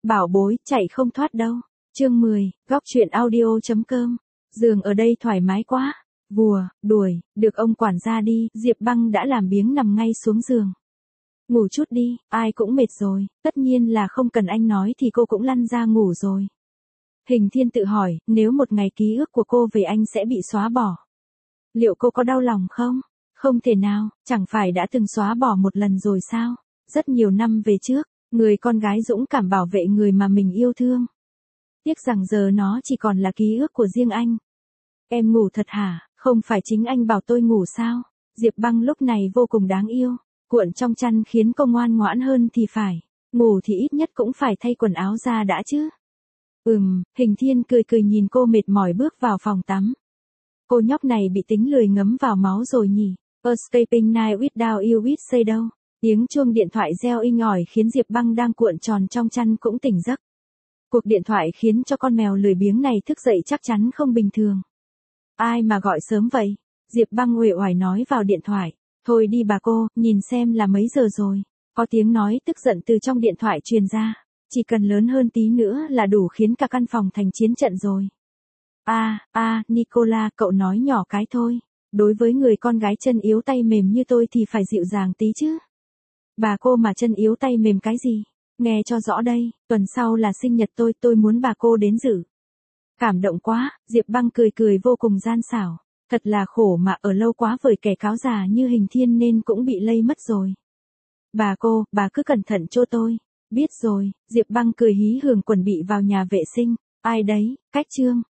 Bảo bối, chạy không thoát đâu. Chương 10, góc truyện audio.com. Giường ở đây thoải mái quá. Vùa, đuổi, được ông quản gia đi, Diệp Băng đã làm biếng nằm ngay xuống giường. Ngủ chút đi, ai cũng mệt rồi, tất nhiên là không cần anh nói thì cô cũng lăn ra ngủ rồi. Hình Thiên tự hỏi, nếu một ngày ký ức của cô về anh sẽ bị xóa bỏ, liệu cô có đau lòng không? Không thể nào, chẳng phải đã từng xóa bỏ một lần rồi sao? Rất nhiều năm về trước, người con gái dũng cảm bảo vệ người mà mình yêu thương. Tiếc rằng giờ nó chỉ còn là ký ức của riêng anh. Em ngủ thật hả? Không phải chính anh bảo tôi ngủ sao? Diệp Băng lúc này vô cùng đáng yêu, cuộn trong chăn khiến cô ngoan ngoãn hơn thì phải. Ngủ thì ít nhất cũng phải thay quần áo ra đã chứ. Hình Thiên cười cười nhìn cô mệt mỏi bước vào phòng tắm. Cô nhóc này bị tính lười ngấm vào máu rồi nhỉ? Escaping night without you with say đâu. Tiếng chuông điện thoại reo inh ỏi khiến Diệp Băng đang cuộn tròn trong chăn cũng tỉnh giấc. Cuộc điện thoại khiến cho con mèo lười biếng này thức dậy chắc chắn không bình thường. Ai mà gọi sớm vậy? Diệp Băng uể oải nói vào điện thoại. Thôi đi bà cô, nhìn xem là mấy giờ rồi. Có tiếng nói tức giận từ trong điện thoại truyền ra. Chỉ cần lớn hơn tí nữa là đủ khiến cả căn phòng thành chiến trận rồi. Nicola, cậu nói nhỏ cái thôi. Đối với người con gái chân yếu tay mềm như tôi thì phải dịu dàng tí chứ. Bà cô mà chân yếu tay mềm cái gì? Nghe cho rõ đây, tuần sau là sinh nhật tôi muốn bà cô đến dự. Cảm động quá, Diệp Băng cười cười vô cùng gian xảo. Thật là khổ mà ở lâu quá với kẻ cáo già như Hình Thiên nên cũng bị lây mất rồi. Bà cứ cẩn thận cho tôi. Biết rồi, Diệp Băng cười hí hưởng chuẩn bị vào nhà vệ sinh. Ai đấy, Cách Trương.